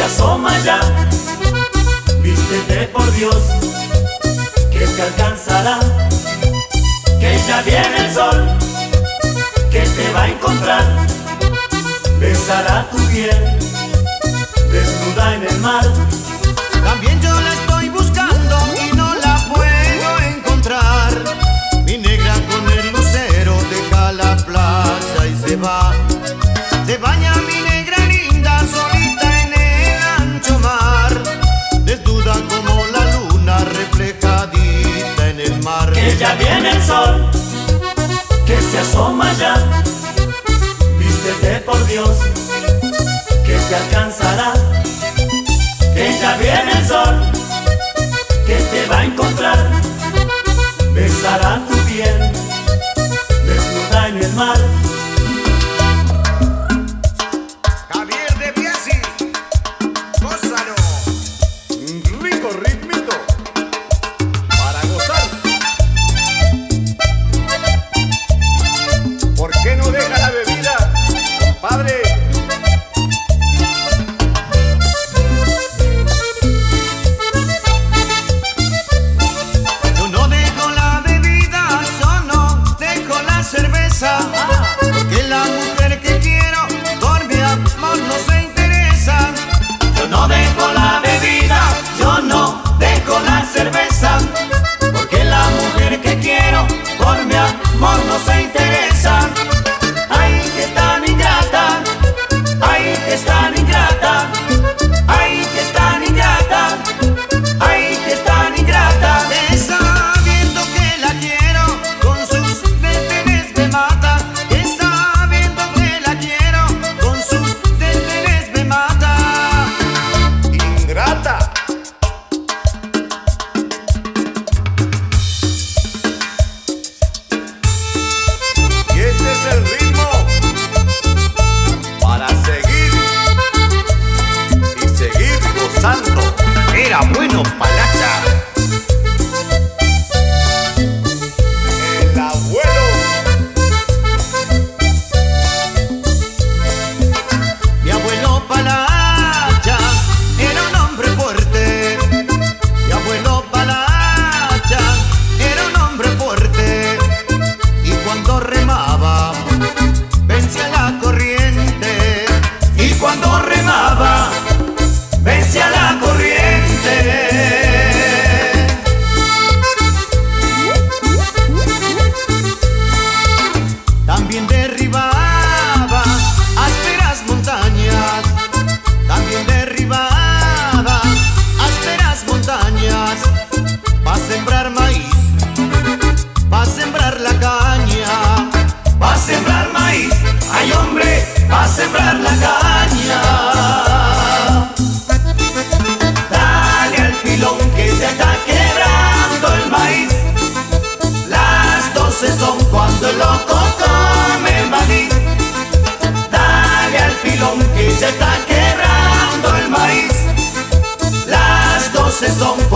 asoma ya. Vístete por Dios, que te alcanzará, que ya viene el sol, que te va a encontrar. Besará tu piel, desnuda en el mar. También yo la estoy buscando y no la puedo encontrar. Mi negra con el lucero deja la plaza y se va. Se baña mi negra linda solita en el ancho mar, desnuda como la luna reflejadita en el mar. Que ya viene el sol, que se asoma ya. Vístete por Dios, que te alcanzará, que ya viene el sol, que te va a encontrar. Besará tu piel, desnuda en el mar. Javier de Biasi, gózalo. Un rico ritmito para gozar. ¿Por qué no deja la bebida, compadre? Yo no dejo la bebida, yo no dejo la cerveza, porque la mujer que quiero por mi amor no se interesa. Yo no dejo la bebida, yo no dejo la cerveza, porque la mujer que quiero por mi amor no se interesa. Ay, que es tan ingrata, ay, que es tan ingrata, ay, que es tan ingrata, ay, que es tan ingrata. Está viendo que la quiero, con sus desdenes me mata. Está viendo que la quiero, con sus desdenes me mata. Ingrata. Y este es el ritmo para seguir y seguir gozando. Era bueno palacha. El abuelo. Mi abuelo Palacha era un hombre fuerte. Mi abuelo Palacha era un hombre fuerte. Y cuando remaba, vencía la corriente. Y cuando remaba, vencía la corriente. También derribaba ásperas montañas. También derribaba ásperas montañas. Pa' sembrar maíz, pa' sembrar la caña. Va a sembrar maíz, ay hombre, va a sembrar la caña. Dale al pilón que se está quebrando el maíz. Las 12 son cuando el loco come maíz. Dale al pilón que se está quebrando el maíz. Las 12 son